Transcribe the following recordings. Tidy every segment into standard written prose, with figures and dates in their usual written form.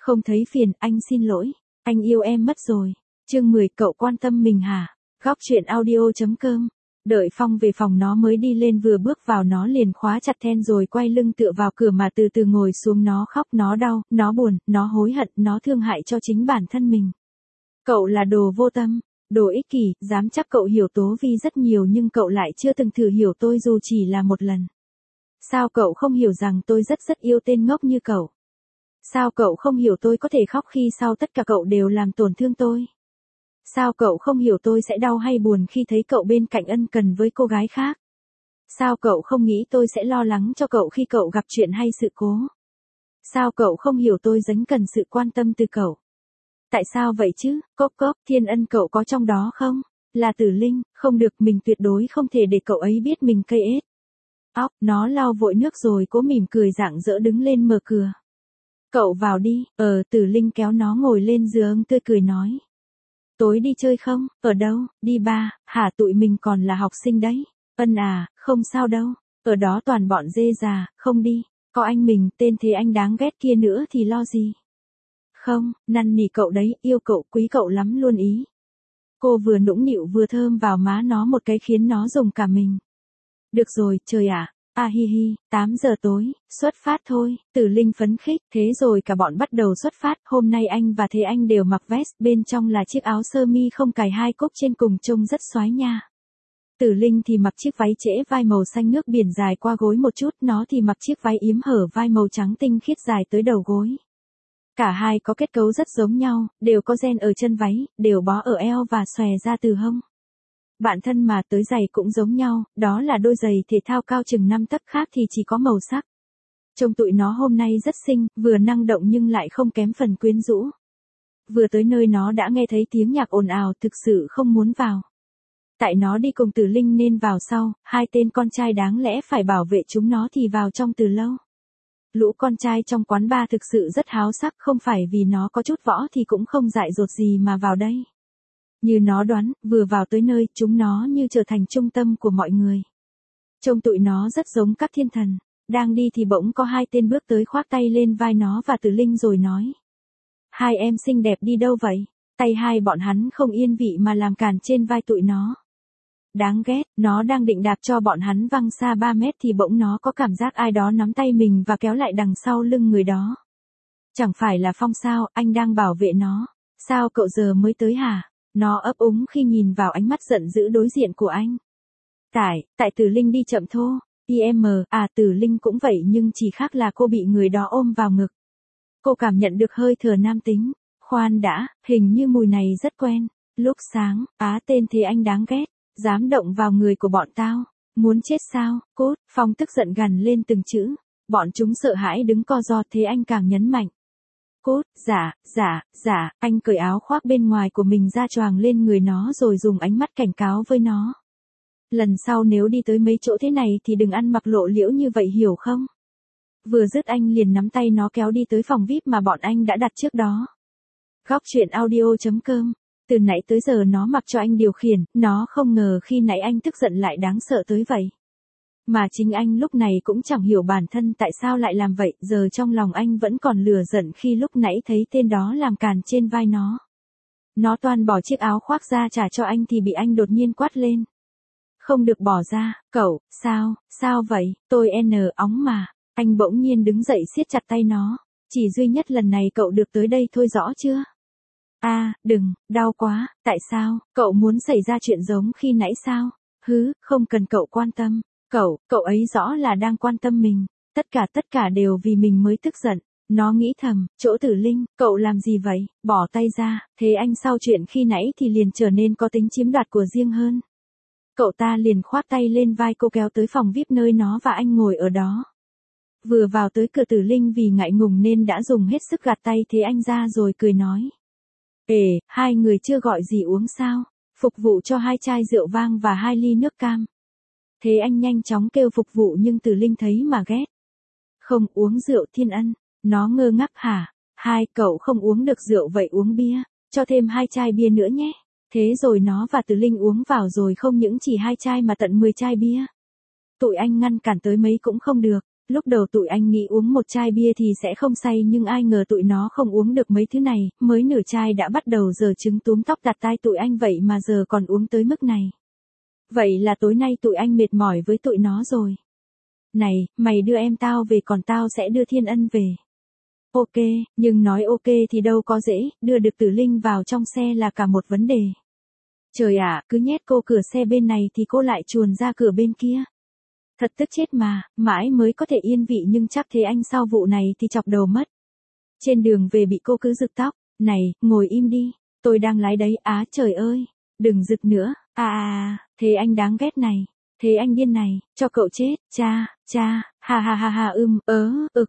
Không thấy phiền, anh xin lỗi. Anh yêu em mất rồi. Chương 10, cậu quan tâm mình hả? Góc chuyện audio.com. Đợi Phong về phòng nó mới đi lên, vừa bước vào nó liền khóa chặt then rồi quay lưng tựa vào cửa mà từ từ ngồi xuống. Nó khóc, nó đau, nó buồn, nó hối hận, nó thương hại cho chính bản thân mình. Cậu là đồ vô tâm, đồ ích kỷ, dám chắc cậu hiểu Tố Vi rất nhiều nhưng cậu lại chưa từng thử hiểu tôi dù chỉ là một lần. Sao cậu không hiểu rằng tôi rất yêu tên ngốc như cậu? Sao cậu không hiểu tôi có thể khóc khi sau tất cả cậu đều làm tổn thương tôi? Sao cậu không hiểu tôi sẽ đau hay buồn khi thấy cậu bên cạnh ân cần với cô gái khác? Sao cậu không nghĩ tôi sẽ lo lắng cho cậu khi cậu gặp chuyện hay sự cố? Sao cậu không hiểu tôi rất cần sự quan tâm từ cậu? Tại sao vậy chứ? Cốc cốc, Thiên Ân cậu có trong đó không? Là Tử Linh, không được, mình tuyệt đối không thể để cậu ấy biết mình cây ết. Óc, nó lau vội nước rồi cố mỉm cười rạng rỡ đứng lên mở cửa. Cậu vào đi. Tử Linh kéo nó ngồi lên giường tươi cười nói. Tối đi chơi không? Ở đâu? Đi ba, hả, tụi mình còn là học sinh đấy. Ân à, không sao đâu. Ở đó toàn bọn dê già, không đi. Có anh mình, tên thế anh đáng ghét kia nữa thì lo gì? Không, năn nỉ cậu đấy, yêu cậu, quý cậu lắm luôn ý. Cô vừa nũng nịu vừa thơm vào má nó một cái khiến nó rùng cả mình. Được rồi, trời ạ. Hi hi, 8 giờ tối, xuất phát thôi. Tử Linh phấn khích, thế rồi cả bọn bắt đầu xuất phát. Hôm nay anh và Thế Anh đều mặc vest, bên trong là chiếc áo sơ mi không cài hai cúc trên cùng trông rất xoái nha. Tử Linh thì mặc chiếc váy trễ vai màu xanh nước biển dài qua gối một chút, nó thì mặc chiếc váy yếm hở vai màu trắng tinh khiết dài tới đầu gối. Cả hai có kết cấu rất giống nhau, đều có ren ở chân váy, đều bó ở eo và xòe ra từ hông. Bạn thân mà, tới giày cũng giống nhau, đó là đôi giày thể thao cao chừng 5 tấc, khác thì chỉ có màu sắc. Trông tụi nó hôm nay rất xinh, vừa năng động nhưng lại không kém phần quyến rũ. Vừa tới nơi nó đã nghe thấy tiếng nhạc ồn ào, thực sự không muốn vào. Tại nó đi cùng Tử Linh nên vào sau, hai tên con trai đáng lẽ phải bảo vệ chúng nó thì vào trong từ lâu. Lũ con trai trong quán bar thực sự rất háo sắc, không phải vì nó có chút võ thì cũng không dại dột gì mà vào đây. Như nó đoán, vừa vào tới nơi, chúng nó như trở thành trung tâm của mọi người. Trông tụi nó rất giống các thiên thần. Đang đi thì bỗng có hai tên bước tới khoác tay lên vai nó và Tử Linh rồi nói. Hai em xinh đẹp đi đâu vậy? Tay hai bọn hắn không yên vị mà làm cản trên vai tụi nó. Đáng ghét, nó đang định đạp cho bọn hắn văng xa 3 mét thì bỗng nó có cảm giác ai đó nắm tay mình và kéo lại đằng sau lưng người đó. Chẳng phải là Phong sao, anh đang bảo vệ nó. Sao cậu giờ mới tới hả? Nó ấp úng khi nhìn vào ánh mắt giận dữ đối diện của anh. Tại Tử Linh đi chậm thô. Tử Linh cũng vậy nhưng chỉ khác là cô bị người đó ôm vào ngực. Cô cảm nhận được hơi thở nam tính. Khoan đã, hình như mùi này rất quen. Lúc sáng, tên Thế Anh đáng ghét. Dám động vào người của bọn tao. Muốn chết sao? Cút. Phong tức giận gằn lên từng chữ. Bọn chúng sợ hãi đứng co ro, Thế Anh càng nhấn mạnh. Cút, dạ, anh cởi áo khoác bên ngoài của mình ra choàng lên người nó rồi dùng ánh mắt cảnh cáo với nó. Lần sau nếu đi tới mấy chỗ thế này thì đừng ăn mặc lộ liễu như vậy hiểu không? Vừa dứt anh liền nắm tay nó kéo đi tới phòng VIP mà bọn anh đã đặt trước đó. Góc chuyện audio.com. Từ nãy tới giờ nó mặc cho anh điều khiển, nó không ngờ khi nãy anh tức giận lại đáng sợ tới vậy. Mà chính anh lúc này cũng chẳng hiểu bản thân tại sao lại làm vậy, giờ trong lòng anh vẫn còn lửa giận khi lúc nãy thấy tên đó làm càn trên vai nó. Nó toan bỏ chiếc áo khoác ra trả cho anh thì bị anh đột nhiên quát lên. Không được bỏ ra, cậu, sao vậy, tôi óng mà. Anh bỗng nhiên đứng dậy siết chặt tay nó. Chỉ duy nhất lần này cậu được tới đây thôi rõ chưa? Đừng, đau quá, tại sao, cậu muốn xảy ra chuyện giống khi nãy sao? Không cần cậu quan tâm. Cậu ấy rõ là đang quan tâm mình. Tất cả đều vì mình mới tức giận. Nó nghĩ thầm, chỗ Tử Linh, cậu làm gì vậy? Bỏ tay ra. Thế anh sau chuyện khi nãy thì liền trở nên có tính chiếm đoạt của riêng hơn. Cậu ta liền khoác tay lên vai cô kéo tới phòng VIP nơi nó và anh ngồi ở đó. Vừa vào tới cửa Tử Linh vì ngại ngùng nên đã dùng hết sức gạt tay Thế Anh ra rồi cười nói. Hai người chưa gọi gì uống sao? Phục vụ cho 2 chai rượu vang và 2 ly nước cam. Thế Anh nhanh chóng kêu phục vụ nhưng Tử Linh thấy mà ghét. Không uống rượu Thiên Ân. Nó ngơ ngác hả? Cậu không uống được rượu vậy uống bia. Cho thêm 2 chai bia nữa nhé. Thế rồi nó và Tử Linh uống vào rồi không những chỉ 2 chai mà tận 10 chai bia. Tụi anh ngăn cản tới mấy cũng không được. Lúc đầu tụi anh nghĩ uống một chai bia thì sẽ không say nhưng ai ngờ tụi nó không uống được mấy thứ này, mới nửa chai đã bắt đầu giở trứng túm tóc đặt tai tụi anh vậy mà giờ còn uống tới mức này. Vậy là tối nay tụi anh mệt mỏi với tụi nó rồi. Này, mày đưa em tao về còn tao sẽ đưa Thiên Ân về. Ok, nhưng nói ok thì đâu có dễ, đưa được Tử Linh vào trong xe là cả một vấn đề. Trời ạ, cứ nhét cô cửa xe bên này thì cô lại chuồn ra cửa bên kia. Thật tức chết mà, mãi mới có thể yên vị nhưng chắc thế anh sau vụ này thì chọc đầu mất. Trên đường về bị cô cứ giựt tóc, này, ngồi im đi, tôi đang lái đấy, á trời ơi, đừng giựt nữa, thế anh đáng ghét này, thế anh điên này, cho cậu chết, cha, ha ha ha ha ực,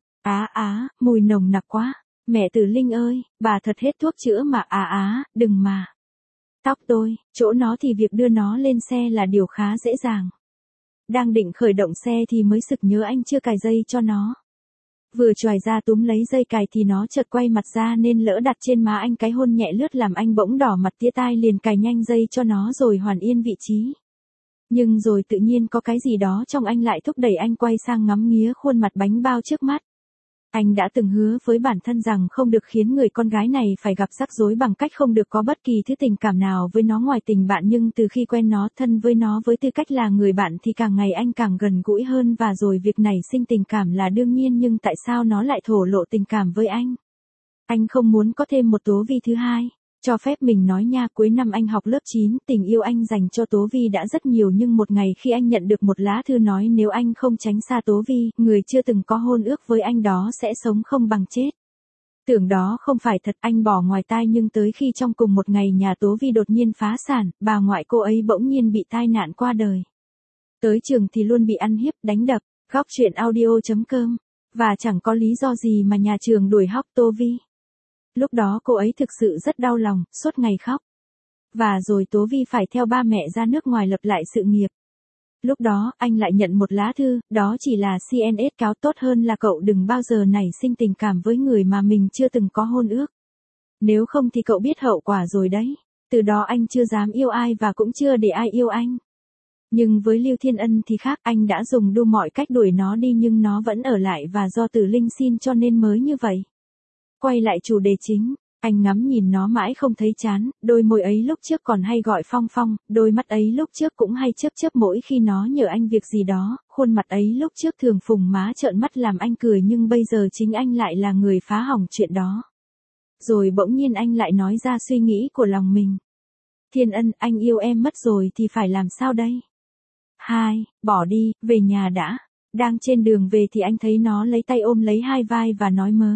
mùi nồng nặc quá, mẹ Tử Linh ơi, bà thật hết thuốc chữa mà đừng mà. Tóc tôi, chỗ nó thì việc đưa nó lên xe là điều khá dễ dàng. Đang định khởi động xe thì mới sực nhớ anh chưa cài dây cho nó. Vừa choài ra túm lấy dây cài thì nó chợt quay mặt ra nên lỡ đặt trên má anh cái hôn nhẹ lướt làm anh bỗng đỏ mặt tía tai liền cài nhanh dây cho nó rồi hoàn yên vị trí. Nhưng rồi tự nhiên có cái gì đó trong anh lại thúc đẩy anh quay sang ngắm nghía khuôn mặt bánh bao trước mắt. Anh đã từng hứa với bản thân rằng không được khiến người con gái này phải gặp rắc rối bằng cách không được có bất kỳ thứ tình cảm nào với nó ngoài tình bạn, nhưng từ khi quen nó, thân với nó với tư cách là người bạn thì càng ngày anh càng gần gũi hơn và rồi việc nảy sinh tình cảm là đương nhiên, nhưng tại sao nó lại thổ lộ tình cảm với anh? Anh không muốn có thêm một Tố Vi thứ hai. Cho phép mình nói nha, cuối năm anh học lớp 9, tình yêu anh dành cho Tố Vi đã rất nhiều nhưng một ngày khi anh nhận được một lá thư nói nếu anh không tránh xa Tố Vi, người chưa từng có hôn ước với anh đó sẽ sống không bằng chết. Tưởng đó không phải thật, anh bỏ ngoài tai, nhưng tới khi trong cùng một ngày nhà Tố Vi đột nhiên phá sản, bà ngoại cô ấy bỗng nhiên bị tai nạn qua đời. Tới trường thì luôn bị ăn hiếp, đánh đập, góc chuyện audio.com, và chẳng có lý do gì mà nhà trường đuổi hóc Tố Vi. Lúc đó cô ấy thực sự rất đau lòng, suốt ngày khóc. Và rồi Tố Vi phải theo ba mẹ ra nước ngoài lập lại sự nghiệp. Lúc đó, anh lại nhận một lá thư, đó chỉ là CNS cáo tốt hơn là cậu đừng bao giờ nảy sinh tình cảm với người mà mình chưa từng có hôn ước. Nếu không thì cậu biết hậu quả rồi đấy. Từ đó anh chưa dám yêu ai và cũng chưa để ai yêu anh. Nhưng với Lưu Thiên Ân thì khác, anh đã dùng đủ mọi cách đuổi nó đi nhưng nó vẫn ở lại và do Tử Linh xin cho nên mới như vậy. Quay lại chủ đề chính, anh ngắm nhìn nó mãi không thấy chán, đôi môi ấy lúc trước còn hay gọi Phong Phong, đôi mắt ấy lúc trước cũng hay chớp chớp mỗi khi nó nhờ anh việc gì đó, khuôn mặt ấy lúc trước thường phùng má trợn mắt làm anh cười nhưng bây giờ chính anh lại là người phá hỏng chuyện đó. Rồi bỗng nhiên anh lại nói ra suy nghĩ của lòng mình. Thiên Ân, anh yêu em mất rồi thì phải làm sao đây? 2. Bỏ đi, về nhà đã. Đang trên đường về thì anh thấy nó lấy tay ôm lấy hai vai và nói mớ.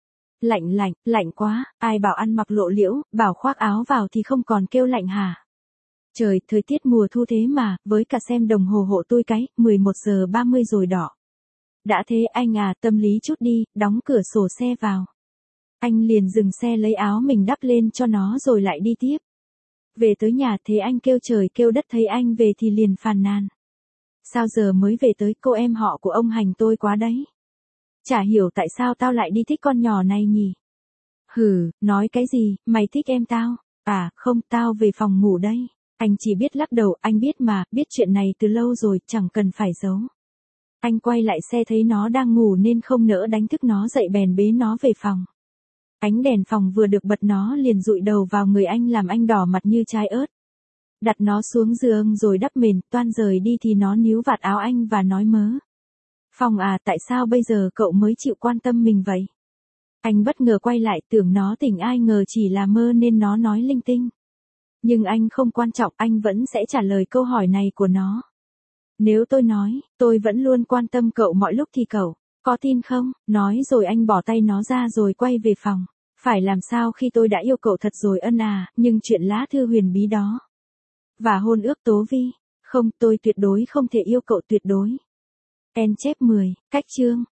Lạnh quá, ai bảo ăn mặc lộ liễu, bảo khoác áo vào thì không còn kêu lạnh hả? Trời, thời tiết mùa thu thế mà, với cả xem đồng hồ hộ tôi cái, 11:30 rồi đỏ. Đã thế anh tâm lý chút đi, đóng cửa sổ xe vào. Anh liền dừng xe lấy áo mình đắp lên cho nó rồi lại đi tiếp. Về tới nhà thế anh kêu trời kêu đất, thấy anh về thì liền phàn nàn. Sao giờ mới về tới, cô em họ của ông hành tôi quá đấy. Chả hiểu tại sao tao lại đi thích con nhỏ này nhỉ? Hừ, nói cái gì, mày thích em tao? Không, tao về phòng ngủ đây. Anh chỉ biết lắc đầu, anh biết mà, biết chuyện này từ lâu rồi, chẳng cần phải giấu. Anh quay lại xe thấy nó đang ngủ nên không nỡ đánh thức nó dậy bèn bế nó về phòng. Ánh đèn phòng vừa được bật nó liền dụi đầu vào người anh làm anh đỏ mặt như trái ớt. Đặt nó xuống giường rồi đắp mền, toan rời đi thì nó níu vạt áo anh và nói mớ. Phong tại sao bây giờ cậu mới chịu quan tâm mình vậy? Anh bất ngờ quay lại, tưởng nó tỉnh, ai ngờ chỉ là mơ nên nó nói linh tinh. Nhưng anh không quan trọng, anh vẫn sẽ trả lời câu hỏi này của nó. Nếu tôi nói, tôi vẫn luôn quan tâm cậu mọi lúc thì cậu có tin không? Nói rồi anh bỏ tay nó ra rồi quay về phòng. Phải làm sao khi tôi đã yêu cậu thật rồi Ân nhưng chuyện lá thư huyền bí đó. Và hôn ước Tố Vi, không, tôi tuyệt đối không thể yêu cậu tuyệt đối. En chép 10, cách chương.